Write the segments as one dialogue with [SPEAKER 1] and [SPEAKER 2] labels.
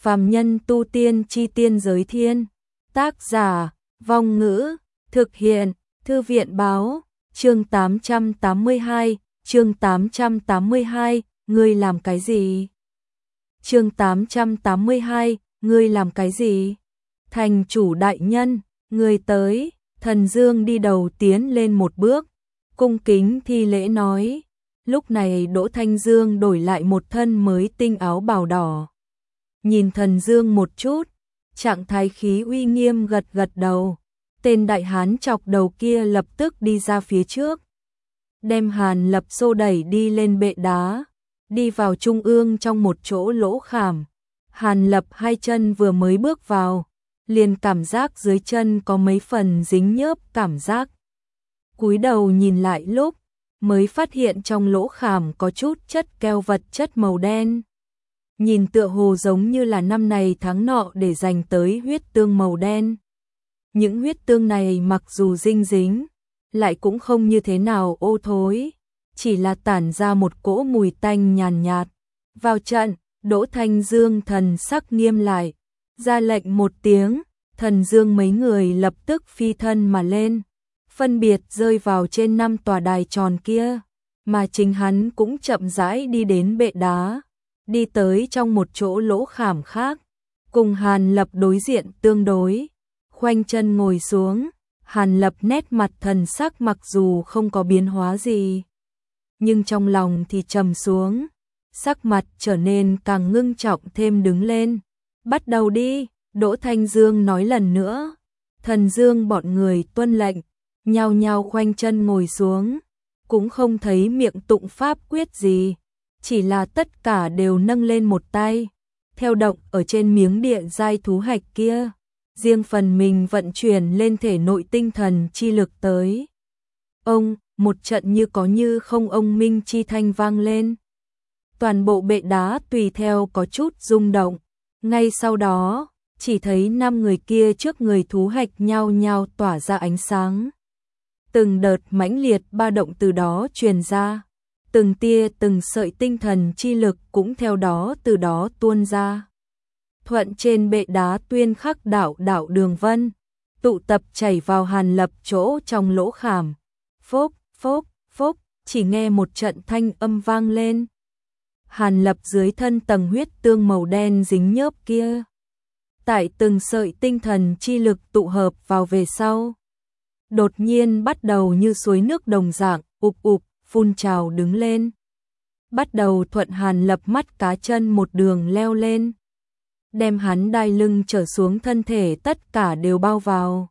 [SPEAKER 1] Phàm nhân tu tiên chi tiên giới thiên. Tác giả, Vong Ngữ, thực hiện, Thư viện Báo, chương 882, chương 882, ngươi làm cái gì? Chương 882, ngươi làm cái gì? Thành chủ đại nhân, ngươi tới, Thần Dương đi đầu tiến lên một bước, cung kính thi lễ nói. Lúc này Đỗ Thanh Dương đổi lại một thân mới tinh áo bào đỏ. Nhìn Thần Dương một chút, trạng thái khí uy nghiêm gật gật đầu. Tên đại hán chọc đầu kia lập tức đi ra phía trước, đem Hàn Lập xô đẩy đi lên bệ đá, đi vào trung ương trong một chỗ lỗ khảm. Hàn Lập hai chân vừa mới bước vào, liền cảm giác dưới chân có mấy phần dính nhớp cảm giác. Cúi đầu nhìn lại lúc, mới phát hiện trong lỗ khảm có chút chất keo vật chất màu đen. Nhìn tựa hồ giống như là năm này tháng nọ để dành tới huyết tương màu đen. Những huyết tương này mặc dù dinh dính, lại cũng không như thế nào ô thối, chỉ là tản ra một cỗ mùi tanh nhàn nhạt. Vào trận, Đỗ Thanh Dương thần sắc nghiêm lại, ra lệnh một tiếng, Thần Dương mấy người lập tức phi thân mà lên, phân biệt rơi vào trên 5 tòa đài tròn kia, mà chính hắn cũng chậm rãi đi đến bệ đá, đi tới trong một chỗ lỗ khảm khác, cùng Hàn Lập đối diện tương đối, khoanh chân ngồi xuống. Hàn Lập nét mặt thần sắc mặc dù không có biến hóa gì, nhưng trong lòng thì trầm xuống, sắc mặt trở nên càng ngưng trọng thêm đứng lên. Bắt đầu đi, Đỗ Thanh Dương nói lần nữa. Thần Dương bọn người tuân lệnh, nhao nhao khoanh chân ngồi xuống, cũng không thấy miệng tụng pháp quyết gì, chỉ là tất cả đều nâng lên một tay, theo động ở trên miếng địa giai thú hạch kia, riêng phần mình vận chuyển lên thể nội tinh thần chi lực tới. Ông, một trận như có như không ông minh chi thanh vang lên. Toàn bộ bệ đá tùy theo có chút rung động, ngay sau đó, chỉ thấy 5 người kia trước người thú hạch nhao nhao tỏa ra ánh sáng. Từng đợt mãnh liệt ba động từ đó truyền ra, từng tia từng sợi tinh thần chi lực cũng theo đó từ đó tuôn ra. Thuận trên bệ đá tuyên khắc đạo đạo đường vân, tụ tập chảy vào Hàn Lập chỗ trong lỗ khảm. Phốc, phốc, phốc, chỉ nghe một trận thanh âm vang lên. Hàn Lập dưới thân tầng huyết tương màu đen dính nhớp kia, tại từng sợi tinh thần chi lực tụ hợp vào về sau, đột nhiên bắt đầu như suối nước đồng dạng, ụp ụp, phun trào đứng lên. Bắt đầu thuận Hàn Lập mắt cá chân một đường leo lên, đem hắn đai lưng trở xuống thân thể tất cả đều bao vào.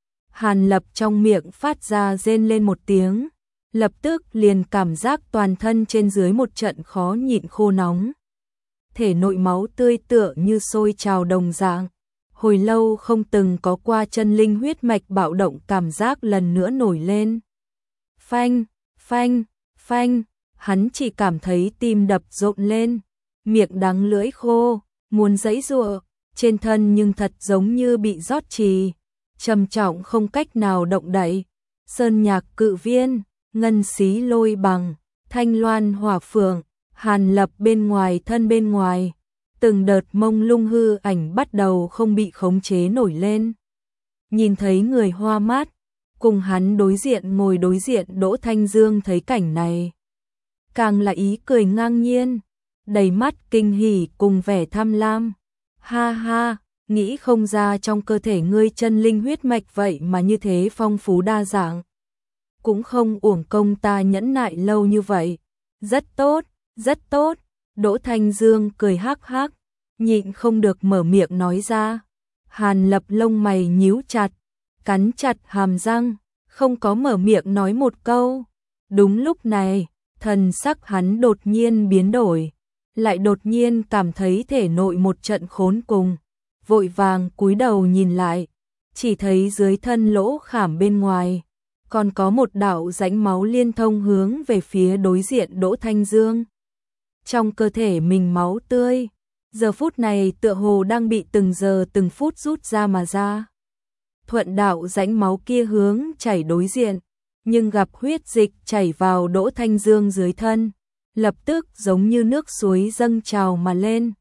[SPEAKER 1] Hàn Lập trong miệng phát ra rên lên một tiếng, lập tức liền cảm giác toàn thân trên dưới một trận khó nhịn khô nóng. Thể nội máu tươi tựa như sôi trào đồng dạng, hồi lâu không từng có qua chân linh huyết mạch bạo động cảm giác lần nữa nổi lên. Phanh, phanh, phanh, hắn chỉ cảm thấy tim đập rộn lên, miệng đắng lưỡi khô, muốn giãy giụa, trên thân nhưng thật giống như bị rót trì, trầm trọng không cách nào động đậy. Sơn nhạc cự viên, ngân xí lôi bằng, thanh loan hỏa phượng, Hàn Lập bên ngoài thân bên ngoài, từng đợt mông lung hư ảnh bắt đầu không bị khống chế nổi lên. Nhìn thấy người hoa mát, cùng hắn đối diện ngồi đối diện Đỗ Thanh Dương thấy cảnh này, càng là ý cười ngang nhiên, đầy mắt kinh hỉ cùng vẻ tham lam. Ha ha, nghĩ không ra trong cơ thể ngươi chân linh huyết mạch vậy mà như thế phong phú đa dạng. Cũng không uổng công ta nhẫn nại lâu như vậy. Rất tốt, rất tốt. Đỗ Thanh Dương cười hắc hắc, nhịn không được mở miệng nói ra. Hàn Lập lông mày nhíu chặt, cắn chặt hàm răng, không có mở miệng nói một câu. Đúng lúc này, thần sắc hắn đột nhiên biến đổi, lại đột nhiên cảm thấy thể nội một trận khốn cùng, vội vàng cúi đầu nhìn lại, chỉ thấy dưới thân lỗ khảm bên ngoài, còn có một đạo rãnh máu liên thông hướng về phía đối diện Đỗ Thanh Dương. Trong cơ thể mình máu tươi, giờ phút này tựa hồ đang bị từng giờ từng phút rút ra mà ra. Thuận đạo rãnh máu kia hướng chảy đối diện, nhưng gặp huyết dịch chảy vào Đỗ Thanh Dương dưới thân, lập tức giống như nước suối dâng trào mà lên,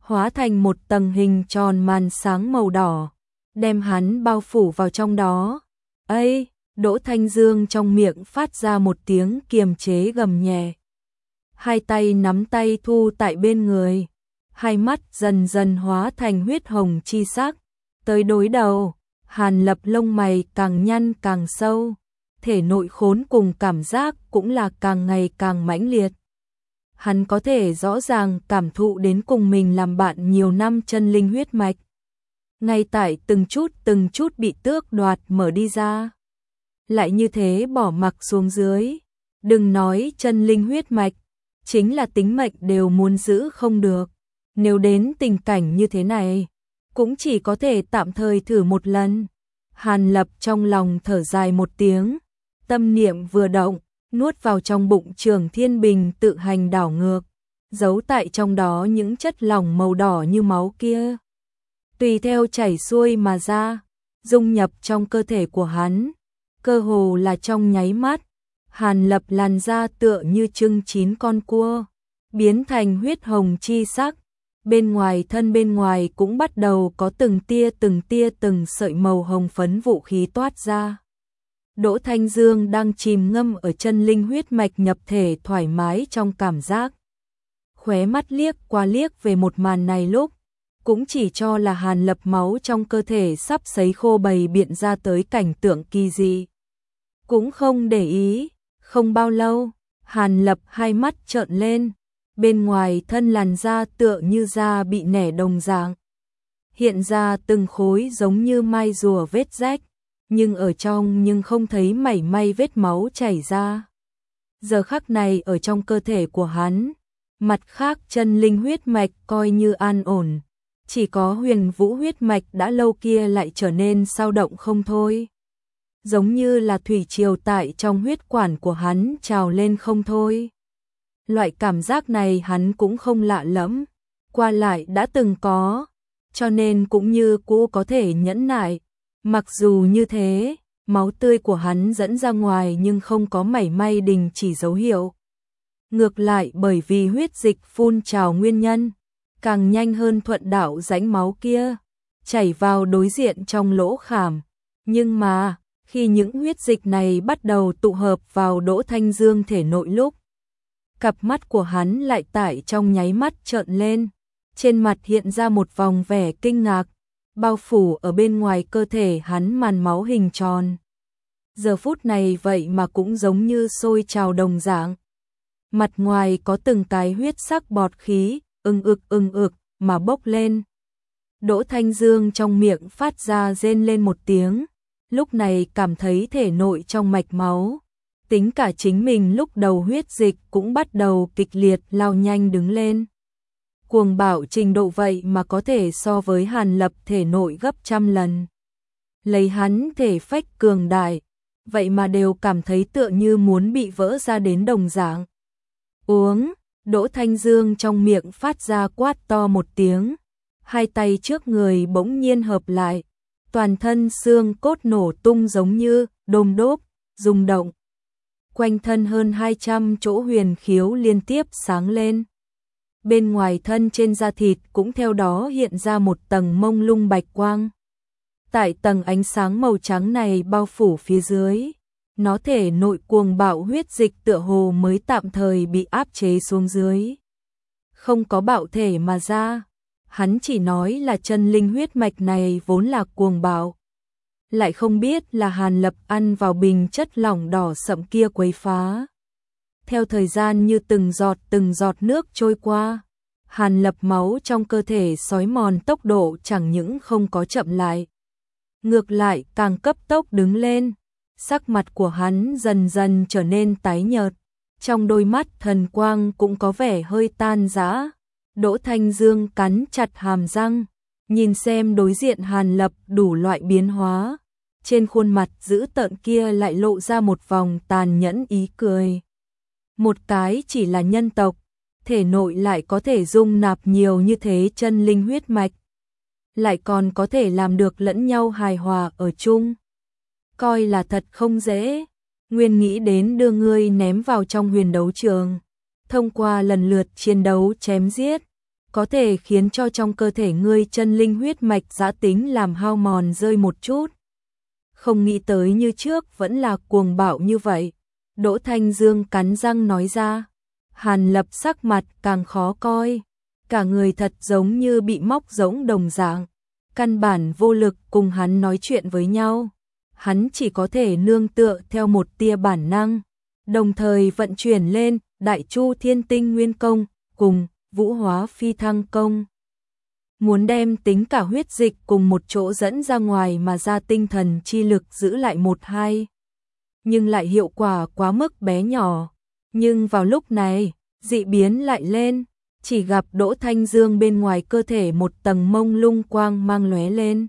[SPEAKER 1] hóa thành một tầng hình tròn màn sáng màu đỏ, đem hắn bao phủ vào trong đó. Ây, Đỗ Thanh Dương trong miệng phát ra một tiếng kiềm chế gầm nhẹ. Hai tay nắm tay thu tại bên người, hai mắt dần dần hóa thành huyết hồng chi sắc. Tới đối đầu, Hàn Lập lông mày càng nhăn càng sâu, thể nội khốn cùng cảm giác cũng là càng ngày càng mãnh liệt. Hắn có thể rõ ràng cảm thụ đến cùng mình làm bạn nhiều năm chân linh huyết mạch. Ngay tại từng chút bị tước đoạt mở đi ra. Lại như thế bỏ mặc xuống dưới. Đừng nói chân linh huyết mạch, chính là tính mệnh đều muốn giữ không được. Nếu đến tình cảnh như thế này, cũng chỉ có thể tạm thời thử một lần. Hàn Lập trong lòng thở dài một tiếng, tâm niệm vừa động, nuốt vào trong bụng Trường Thiên Bình tự hành đảo ngược, giấu tại trong đó những chất lỏng màu đỏ như máu kia. Tùy theo chảy xuôi mà ra, dung nhập trong cơ thể của hắn, cơ hồ là trong nháy mắt. Hàn Lập làn da tựa như trưng chín con cua, biến thành huyết hồng chi sắc. Bên ngoài thân bên ngoài cũng bắt đầu có từng tia từng sợi màu hồng phấn vũ khí toát ra. Đỗ Thanh Dương đang chìm ngâm ở chân linh huyết mạch nhập thể thoải mái trong cảm giác. Khóe mắt liếc qua liếc về một màn này lúc, cũng chỉ cho là Hàn Lập máu trong cơ thể sắp sấy khô bày biện ra tới cảnh tượng kỳ dị. Cũng không để ý, không bao lâu, Hàn Lập hai mắt trợn lên, bên ngoài thân làn da tựa như da bị nẻ đồng dạng. Hiện ra từng khối giống như mai rùa vết rách, nhưng ở trong nhưng không thấy mảy may vết máu chảy ra. Giờ khắc này ở trong cơ thể của hắn, mặt khác chân linh huyết mạch coi như an ổn, chỉ có Huyền Vũ huyết mạch đã lâu kia lại trở nên xao động không thôi. Giống như là thủy triều tại trong huyết quản của hắn trào lên không thôi. Loại cảm giác này hắn cũng không lạ lẫm, qua lại đã từng có, cho nên cũng như cũ có thể nhẫn nại. Mặc dù như thế, máu tươi của hắn dẫn ra ngoài nhưng không có mảy may đình chỉ dấu hiệu. Ngược lại bởi vì huyết dịch phun trào nguyên nhân, càng nhanh hơn thuận đạo rãnh máu kia, chảy vào đối diện trong lỗ khảm. Nhưng mà, khi những huyết dịch này bắt đầu tụ hợp vào Đỗ Thanh Dương thể nội lúc, cặp mắt của hắn lại tại trong nháy mắt trợn lên, trên mặt hiện ra một vòng vẻ kinh ngạc, bao phủ ở bên ngoài cơ thể hắn màn máu hình tròn. Giờ phút này vậy mà cũng giống như sôi trào đồng dạng. Mặt ngoài có từng cái huyết sắc bọt khí, ưng ực mà bốc lên. Đỗ Thanh Dương trong miệng phát ra rên lên một tiếng, lúc này cảm thấy thể nội trong mạch máu, tính cả chính mình lúc đầu huyết dịch cũng bắt đầu kịch liệt lao nhanh đứng lên. Cuồng bạo trình độ vậy mà có thể so với Hàn Lập thể nội gấp trăm lần. Lấy hắn thể phách cường đại, vậy mà đều cảm thấy tựa như muốn bị vỡ ra đến đồng dạng. Uống, Đỗ Thanh Dương trong miệng phát ra quát to một tiếng, hai tay trước người bỗng nhiên hợp lại, toàn thân xương cốt nổ tung giống như đôm đốp, rung động. Quanh thân hơn 200 chỗ huyền khiếu liên tiếp sáng lên. Bên ngoài thân trên da thịt cũng theo đó hiện ra một tầng mông lung bạch quang. Tại tầng ánh sáng màu trắng này bao phủ phía dưới, nó thể nội cuồng bạo huyết dịch tựa hồ mới tạm thời bị áp chế xuống dưới. Không có bạo thể mà ra, hắn chỉ nói là chân linh huyết mạch này vốn là cuồng bạo. Lại không biết là Hàn Lập ăn vào bình chất lỏng đỏ sậm kia quấy phá. Theo thời gian như từng giọt nước trôi qua, Hàn Lập máu trong cơ thể xói mòn tốc độ chẳng những không có chậm lại, ngược lại càng cấp tốc đứng lên. Sắc mặt của hắn dần dần trở nên tái nhợt, trong đôi mắt thần quang cũng có vẻ hơi tan rã. Đỗ Thanh Dương cắn chặt hàm răng, nhìn xem đối diện Hàn Lập đủ loại biến hóa, trên khuôn mặt dữ tợn kia lại lộ ra một vòng tàn nhẫn ý cười. Một cái chỉ là nhân tộc, thể nội lại có thể dung nạp nhiều như thế chân linh huyết mạch, lại còn có thể làm được lẫn nhau hài hòa ở chung. Coi là thật không dễ, nguyên nghĩ đến đưa ngươi ném vào trong huyền đấu trường, thông qua lần lượt chiến đấu chém giết, có thể khiến cho trong cơ thể ngươi chân linh huyết mạch giã tính làm hao mòn rơi một chút. Không nghĩ tới như trước vẫn là cuồng bạo như vậy. Đỗ Thanh Dương cắn răng nói ra. Hàn Lập sắc mặt càng khó coi. Cả người thật giống như bị móc rỗng đồng dạng. Căn bản vô lực cùng hắn nói chuyện với nhau. Hắn chỉ có thể nương tựa theo một tia bản năng. Đồng thời vận chuyển lên Đại Chu Thiên Tinh Nguyên Công cùng Vũ Hóa Phi Thăng Công. Muốn đem tính cả huyết dịch cùng một chỗ dẫn ra ngoài mà ra tinh thần chi lực giữ lại một hai. Nhưng lại hiệu quả quá mức bé nhỏ. Nhưng vào lúc này, dị biến lại lên, chỉ gặp Đỗ Thanh Dương bên ngoài cơ thể một tầng mông lung quang mang lóe lên.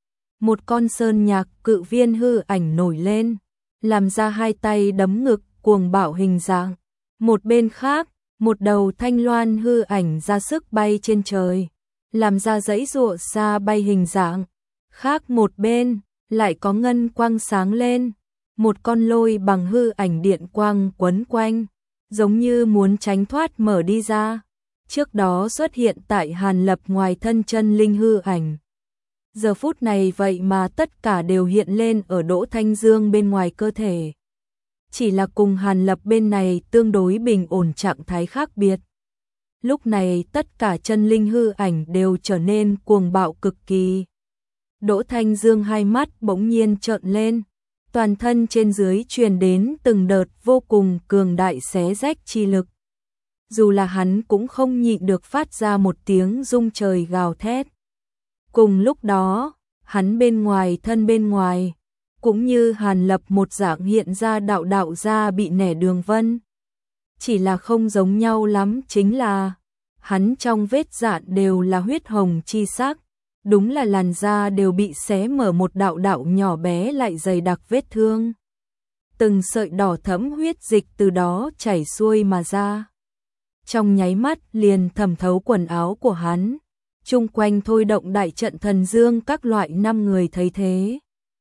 [SPEAKER 1] Một con sơn nhạc cự viên hư ảnh nổi lên, làm ra hai tay đấm ngực cuồng bạo hình dạng. Một bên khác, một đầu thanh loan hư ảnh ra sức bay trên trời, làm ra dãy giụa xa bay hình dạng. Khác một bên, lại có ngân quang sáng lên, một con lôi bằng hư ảnh điện quang quấn quanh, giống như muốn tránh thoát mở đi ra. Trước đó xuất hiện tại Hàn Lập ngoài thân chân linh hư ảnh. Giờ phút này vậy mà tất cả đều hiện lên ở Đỗ Thanh Dương bên ngoài cơ thể. Chỉ là cùng Hàn Lập bên này tương đối bình ổn trạng thái khác biệt. Lúc này tất cả chân linh hư ảnh đều trở nên cuồng bạo cực kỳ. Đỗ Thanh Dương hai mắt bỗng nhiên trợn lên, toàn thân trên dưới truyền đến từng đợt vô cùng cường đại xé rách chi lực. Dù là hắn cũng không nhịn được phát ra một tiếng rung trời gào thét. Cùng lúc đó, hắn bên ngoài thân bên ngoài, cũng như Hàn Lập một dạng hiện ra đạo đạo ra bị nẻ đường vân. Chỉ là không giống nhau lắm chính là, hắn trong vết dạn đều là huyết hồng chi sắc, đúng là làn da đều bị xé mở một đạo đạo nhỏ bé lại dày đặc vết thương. Từng sợi đỏ thẫm huyết dịch từ đó chảy xuôi mà ra. Trong nháy mắt liền thẩm thấu quần áo của hắn, chung quanh thôi động đại trận thần dương các loại 5 người thấy thế.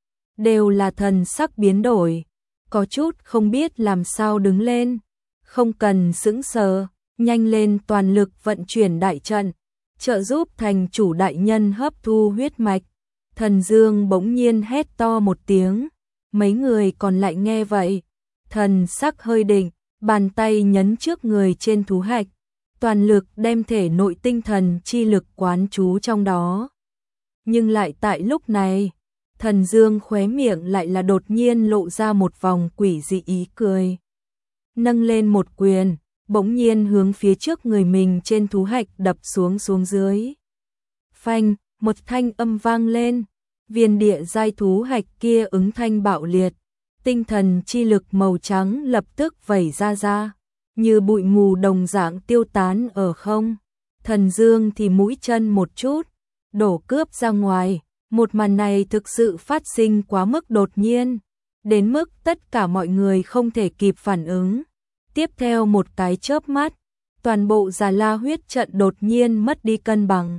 [SPEAKER 1] Đều là thần sắc biến đổi, có chút không biết làm sao đứng lên, không cần sững sờ, nhanh lên toàn lực vận chuyển đại trận, trợ giúp thành chủ đại nhân hấp thu huyết mạch. Thần Dương bỗng nhiên hét to một tiếng, mấy người còn lại nghe vậy, thần sắc hơi định, bàn tay nhấn trước người trên thú hạch, toàn lực đem thể nội tinh thần chi lực quán trú trong đó. Nhưng lại tại lúc này, Thần Dương khóe miệng lại là đột nhiên lộ ra một vòng quỷ dị ý cười. Nâng lên một quyền, bỗng nhiên hướng phía trước người mình trên thú hạch đập xuống dưới. Phanh, một thanh âm vang lên, viên địa giai thú hạch kia ứng thanh bạo liệt, tinh thần chi lực màu trắng lập tức vẩy ra, như bụi mù đồng dạng tiêu tán ở không. Thần Dương thì mũi chân một chút, đổ cướp ra ngoài. Một màn này thực sự phát sinh quá mức đột nhiên, đến mức tất cả mọi người không thể kịp phản ứng. Tiếp theo một cái chớp mắt, toàn bộ Già La huyết trận đột nhiên mất đi cân bằng.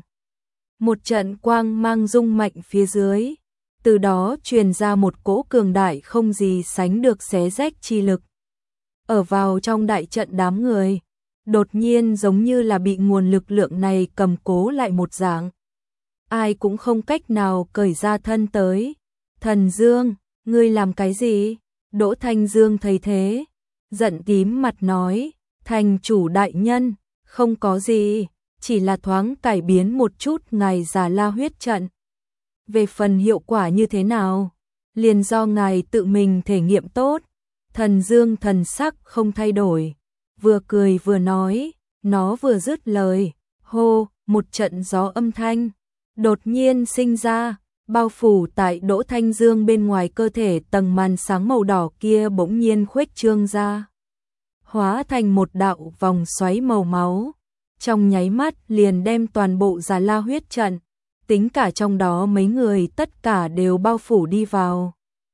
[SPEAKER 1] Một trận quang mang rung mạnh phía dưới, từ đó truyền ra một cỗ cường đại không gì sánh được xé rách chi lực. Ở vào trong đại trận đám người, đột nhiên giống như là bị nguồn lực lượng này cầm cố lại một dạng. Ai cũng không cách nào cởi ra thân tới. Thần Dương, ngươi làm cái gì? Đỗ Thanh Dương thấy thế, giận tím mặt nói, thành chủ đại nhân, không có gì, chỉ là thoáng cải biến một chút ngài Già La huyết trận. Về phần hiệu quả như thế nào, liền do ngài tự mình thể nghiệm tốt. Thần Dương thần sắc không thay đổi, vừa cười vừa nói, nó vừa dứt lời, hô, một trận gió âm thanh đột nhiên sinh ra, bao phủ tại Đỗ Thanh Dương bên ngoài cơ thể, tầng màn sáng màu đỏ kia bỗng nhiên khuếch trương ra, hóa thành một đạo vòng xoáy màu máu, trong nháy mắt liền đem toàn bộ Già La huyết trận, tính cả trong đó mấy người tất cả đều bao phủ đi vào.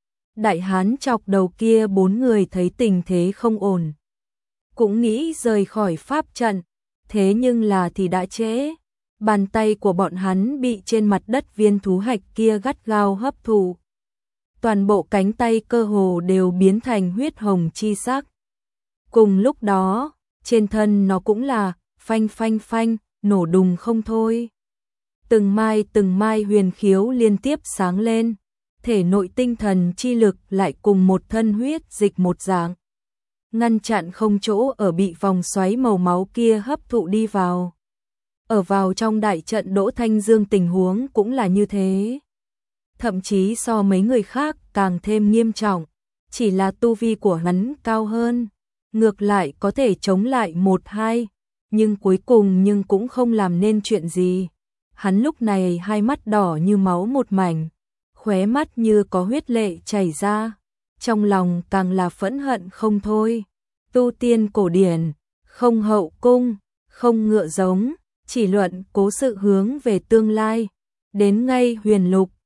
[SPEAKER 1] Đại hán chọc đầu kia 4 người thấy tình thế không ổn, cũng nghĩ rời khỏi pháp trận, thế nhưng là thì đã trễ. Bàn tay của bọn hắn bị trên mặt đất viên thú hạch kia gắt gao hấp thụ. Toàn bộ cánh tay cơ hồ đều biến thành huyết hồng chi sắc. Cùng lúc đó, trên thân nó cũng là phanh phanh phanh, nổ đùng không thôi. Từng mai huyền khiếu liên tiếp sáng lên, thể nội tinh thần chi lực lại cùng một thân huyết dịch một dạng, ngăn chặn không chỗ ở bị vòng xoáy màu máu kia hấp thụ đi vào. Ở vào trong đại trận Đỗ Thanh Dương tình huống cũng là như thế. Thậm chí so mấy người khác càng thêm nghiêm trọng, chỉ là tu vi của hắn cao hơn, ngược lại có thể chống lại 1-2, nhưng cuối cùng cũng không làm nên chuyện gì. Hắn lúc này hai mắt đỏ như máu một mảnh, khóe mắt như có huyết lệ chảy ra, trong lòng càng là phẫn hận không thôi. Tu tiên cổ điển, không hậu cung, không ngựa giống, chỉ luận cố sự hướng về tương lai, đến ngay huyền lục,